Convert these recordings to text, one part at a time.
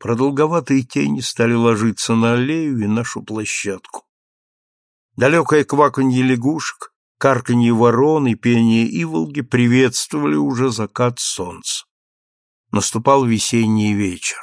Продолговатые тени стали ложиться на аллею и нашу площадку. Далекое кваканье лягушек, карканье ворон и пение иволги приветствовали уже закат солнца. Наступал весенний вечер.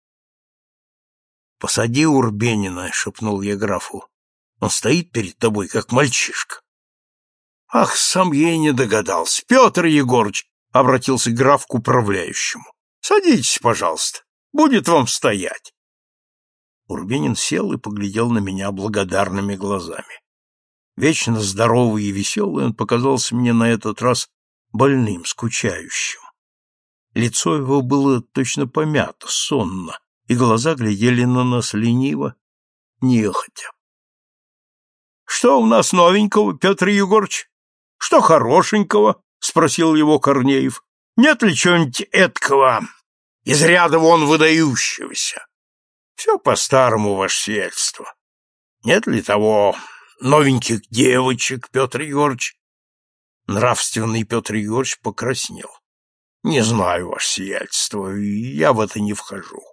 «Посади Урбенина», — шепнул я графу. «Он стоит перед тобой, как мальчишка». «Ах, сам я и не догадался. Петр Егорыч!» — обратился граф к управляющему. «Садитесь, пожалуйста. Будет вам стоять». Урбенин сел и поглядел на меня благодарными глазами. Вечно здоровый и веселый, он показался мне на этот раз больным, скучающим. Лицо его было точно помято, сонно, и глаза глядели на нас лениво, нехотя. «Что у нас новенького, Петр Егорыч? Что хорошенького?» — спросил его Корнеев. «Нет ли чего-нибудь эткого, из ряда вон выдающегося?» «Все по-старому, ваше сиятельство. Нет ли того новеньких девочек, Петр Егорыч?» Нравственный Петр Егорыч покраснел. «Не знаю, ваше сиятельство, я в это не вхожу».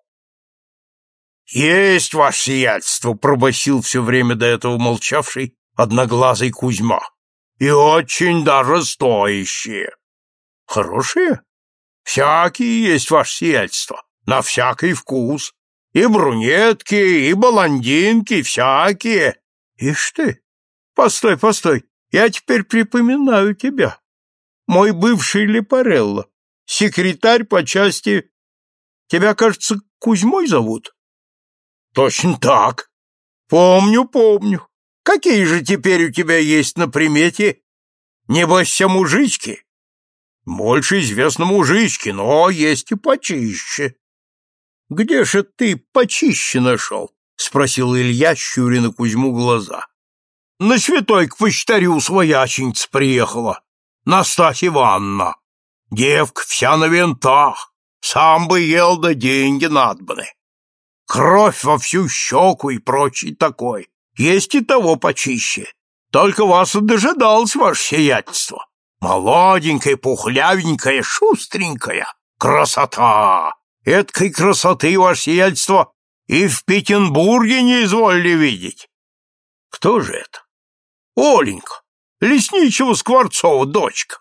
«Есть, ваше сиятельство!» — пробасил все время до этого молчавший одноглазый Кузьма. «И очень даже стоящие». «Хорошие?» «Всякие есть, ваше сиятельство, на всякий вкус. И брюнетки, и блондинки, всякие». «Ишь ты! Постой, постой, я теперь припоминаю тебя. Мой бывший Лепарелло, секретарь по части... Тебя, кажется, Кузьмой зовут?» «Точно так. Помню, помню. Какие же теперь у тебя есть на примете? Небось, все мужички?» «Больше известно мужички, но есть и почище». «Где же ты почище нашел?» — спросил Илья, щуря на Кузьму глаза. «На святой к почтарю свояченица приехала, Настасья Ивановна. Девка вся на винтах, сам бы ел, да деньги надбаны. Кровь во всю щеку и прочий такой. Есть и того почище. Только вас и дожидалось, ваше сиятельство. Молоденькая, пухлявенькая, шустренькая. Красота! Эткой красоты, ваше сиятельство, и в Петербурге не изволили видеть». «Кто же это?» «Оленька, лесничего Скворцова дочка».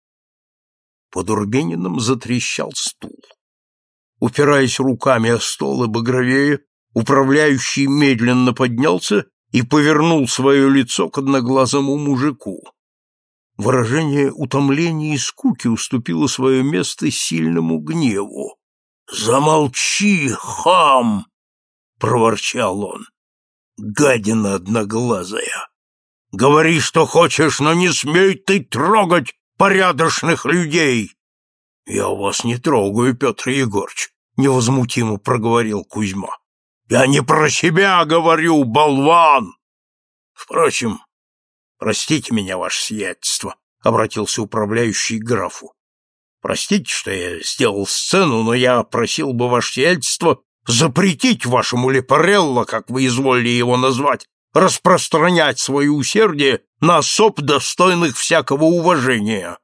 Под Урбениным затрещал стул. Упираясь руками о стол и багровея, управляющий медленно поднялся и повернул свое лицо к одноглазому мужику. Выражение утомления и скуки уступило свое место сильному гневу. «Замолчи, хам!» — проворчал он. «Гадина одноглазая! Говори, что хочешь, но не смей ты трогать порядочных людей!» «Я вас не трогаю, Петр Егорыч», — невозмутимо проговорил Кузьма. «Я не про себя говорю, болван!» «Впрочем, простите меня, ваше сиятельство», — обратился управляющий к графу. «Простите, что я сделал сцену, но я просил бы ваше сиятельство запретить вашему Лепарелло, как вы изволили его назвать, распространять свое усердие на особ, достойных всякого уважения».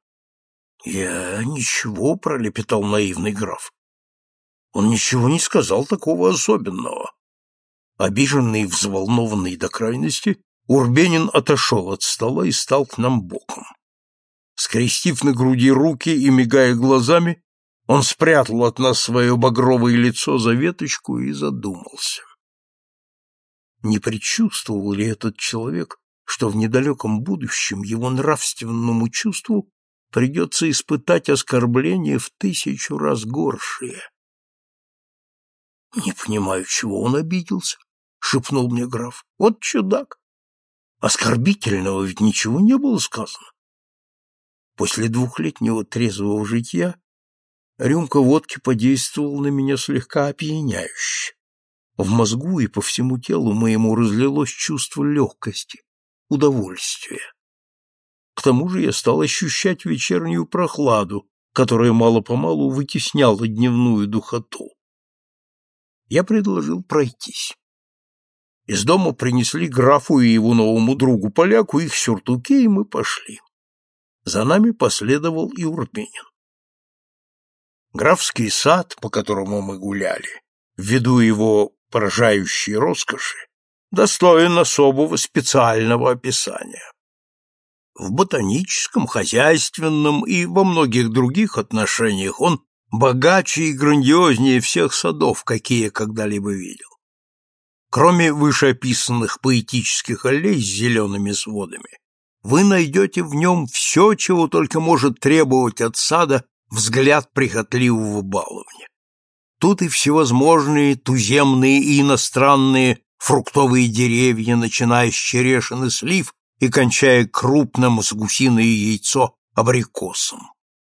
«Я ничего», — пролепетал наивный граф. Он ничего не сказал такого особенного. Обиженный и взволнованный до крайности, Урбенин отошел от стола и стал к нам боком. Скрестив на груди руки и мигая глазами, он спрятал от нас свое багровое лицо за веточку и задумался. Не предчувствовал ли этот человек, что в недалеком будущем его нравственному чувству придется испытать оскорбление в 1000 раз горшее? «Не понимаю, чего он обиделся», — шепнул мне граф. «Вот чудак! Оскорбительного ведь ничего не было сказано». После 2-летнего трезвого житья рюмка водки подействовала на меня слегка опьяняюще. В мозгу и по всему телу моему разлилось чувство легкости, удовольствия. К тому же я стал ощущать вечернюю прохладу, которая мало-помалу вытесняла дневную духоту. Я предложил пройтись. Из дома принесли графу и его новому другу-поляку их сюртуки, и мы пошли. За нами последовал и Урбенин. Графский сад, по которому мы гуляли, ввиду его поражающей роскоши, достоин особого специального описания. В ботаническом, хозяйственном и во многих других отношениях он богаче и грандиознее всех садов, какие я когда-либо видел. Кроме вышеописанных поэтических аллей с зелеными сводами, вы найдете в нем все, чего только может требовать от сада взгляд прихотливого баловня. Тут и всевозможные туземные и иностранные фруктовые деревья, начиная с черешин и слив и кончая крупным с гусиное яйцо абрикосом.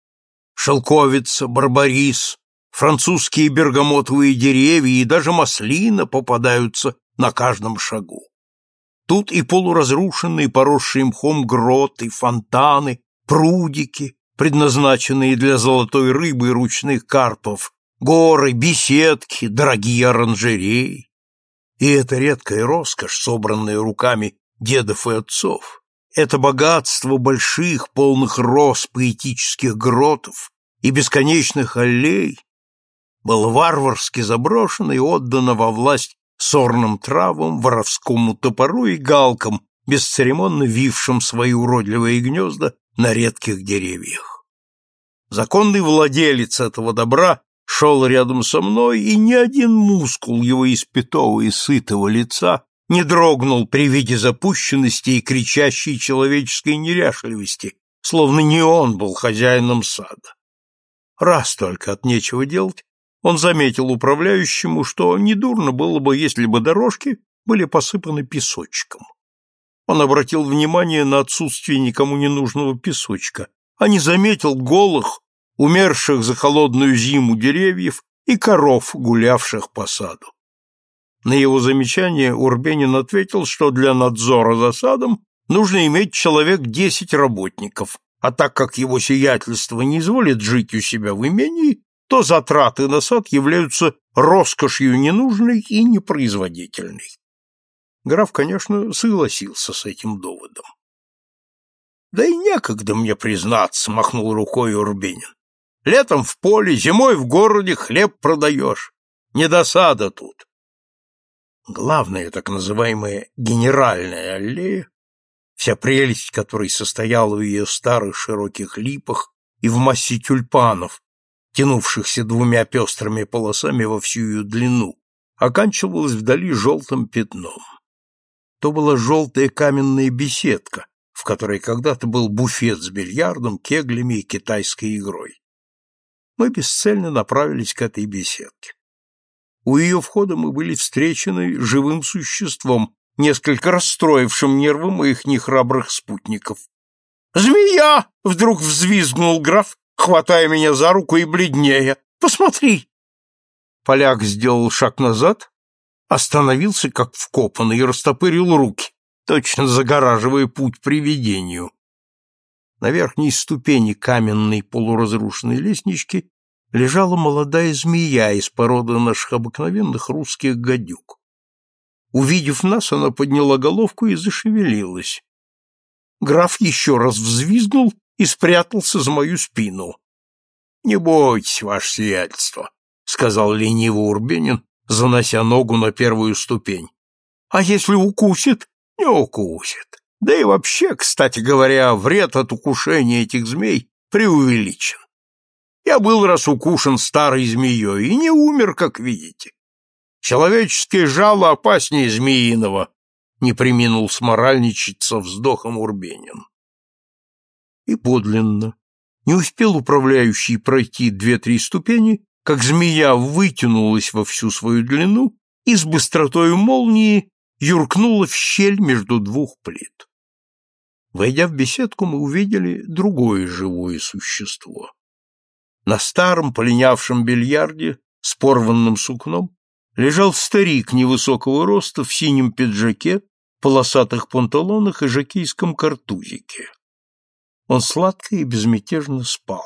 Шелковица, барбарис, французские бергамотовые деревья и даже маслина попадаются на каждом шагу. Тут и полуразрушенные, поросшие мхом гроты, фонтаны, прудики, предназначенные для золотой рыбы и ручных карпов, горы, беседки, дорогие оранжереи. И эта редкая роскошь, собранная руками дедов и отцов, это богатство больших, полных роз поэтических гротов и бесконечных аллей было варварски заброшено и отдано во власть сорным травам, воровскому топору и галкам, бесцеремонно вившим свои уродливые гнезда на редких деревьях. Законный владелец этого добра шел рядом со мной, и ни один мускул его испятого и сытого лица не дрогнул при виде запущенности и кричащей человеческой неряшливости, словно не он был хозяином сада. Раз только от нечего делать, он заметил управляющему, что недурно было бы, если бы дорожки были посыпаны песочком. Он обратил внимание на отсутствие никому не нужного песочка, а не заметил голых, умерших за холодную зиму деревьев и коров, гулявших по саду. На его замечание Урбенин ответил, что для надзора за садом нужно иметь человек 10 работников, а так как его сиятельство не изволит жить у себя в имении, то затраты на сад являются роскошью ненужной и непроизводительной. Граф, конечно, согласился с этим доводом. «Да и некогда мне признаться», — махнул рукой Урбенин. «Летом в поле, зимой в городе хлеб продаешь. Не до сада тут». Главная, так называемая генеральная аллея, вся прелесть которой состояла в ее старых широких липах и в массе тюльпанов, тянувшихся двумя пестрыми полосами во всю ее длину, оканчивалась вдали желтым пятном. То была желтая каменная беседка, в которой когда-то был буфет с бильярдом, кеглями и китайской игрой. Мы бесцельно направились к этой беседке. У ее входа мы были встречены живым существом, несколько расстроившим нервы моих нехрабрых спутников. «Змея!» — вдруг взвизгнул граф, хватая меня за руку и бледнея. «Посмотри!» Поляк сделал шаг назад, остановился как вкопанный и растопырил руки, точно загораживая путь привидению. На верхней ступени каменной полуразрушенной лестнички лежала молодая змея из породы наших обыкновенных русских гадюк. Увидев нас, она подняла головку и зашевелилась. Граф еще раз взвизгнул и спрятался за мою спину. — Не бойтесь, ваше сиятельство, — сказал лениво Урбенин, занося ногу на первую ступень. — А если укусит? — Не укусит. Да и вообще, кстати говоря, вред от укушения этих змей преувеличен. Я был раз укушен старой змеей и не умер, как видите. Человеческое жало опаснее змеиного, — не преминул сморальничать со вздохом Урбенин. И подлинно, не успел управляющий пройти 2-3 ступени, как змея вытянулась во всю свою длину и с быстротою молнии юркнула в щель между двух плит. Войдя в беседку, мы увидели другое живое существо. На старом полинявшем бильярде с порванным сукном лежал старик невысокого роста в синем пиджаке, полосатых панталонах и жокейском картузике. Он сладко и безмятежно спал.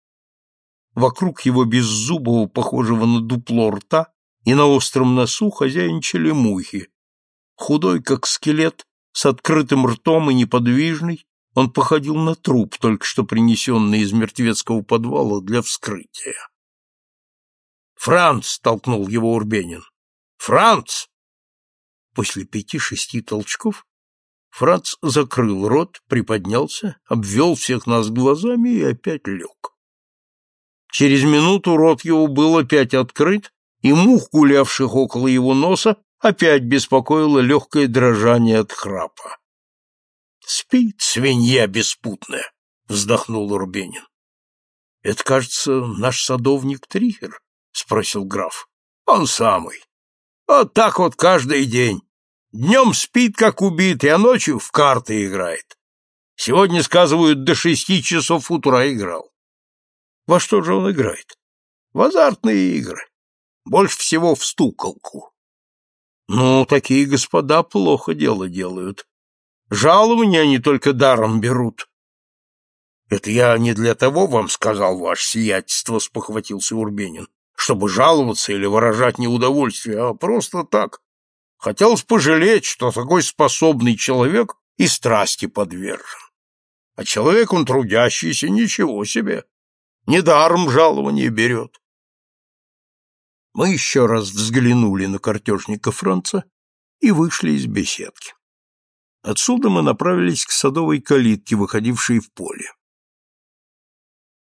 Вокруг его беззубого, похожего на дупло рта, и на остром носу хозяйничали мухи. Худой, как скелет, с открытым ртом и неподвижный, он походил на труп, только что принесенный из мертвецкого подвала для вскрытия. Франц! — толкнул его Урбенин. Франц! После 5-6 толчков Франц закрыл рот, приподнялся, обвел всех нас глазами и опять лег. Через минуту рот его был опять открыт, и мух, гулявших около его носа, опять беспокоило легкое дрожание от храпа. — Спит, свинья беспутная! — вздохнул Урбенин. — Это, кажется, наш садовник Трихер? — спросил граф. — Он самый. Вот так вот каждый день. Днем спит, как убитый, а ночью в карты играет. Сегодня, сказывают, до 6 часов утра играл. Во что же он играет? В азартные игры. Больше всего в стуколку. Ну, такие господа плохо дело делают. Жалования они только даром берут. Это я не для того вам сказал, ваше сиятельство, спохватился Урбенин, чтобы жаловаться или выражать неудовольствие, а просто так. Хотелось пожалеть, что такой способный человек и страсти подвержен. А человек он трудящийся, ничего себе. Недаром жалование берет. Мы еще раз взглянули на картежника Франца и вышли из беседки. Отсюда мы направились к садовой калитке, выходившей в поле.